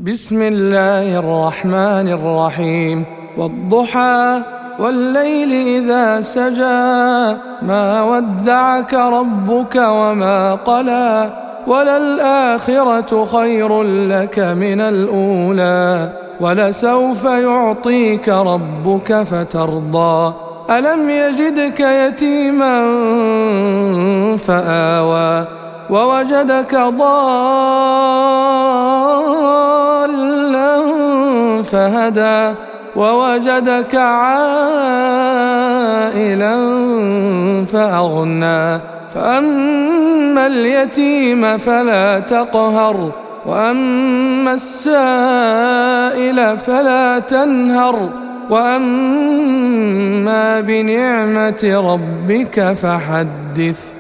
بسم الله الرحمن الرحيم والضحى والليل إذا سجى ما ودعك ربك وما قلى وللآخرة خير لك من الأولى ولسوف يعطيك ربك فترضى ألم يجدك يتيما فآوى ووجدك ضالا فهدى ووجدك عائلا فأغنى فأما اليتيم فلا تقهر وأما السائل فلا تنهر وأما بنعمة ربك فحدث.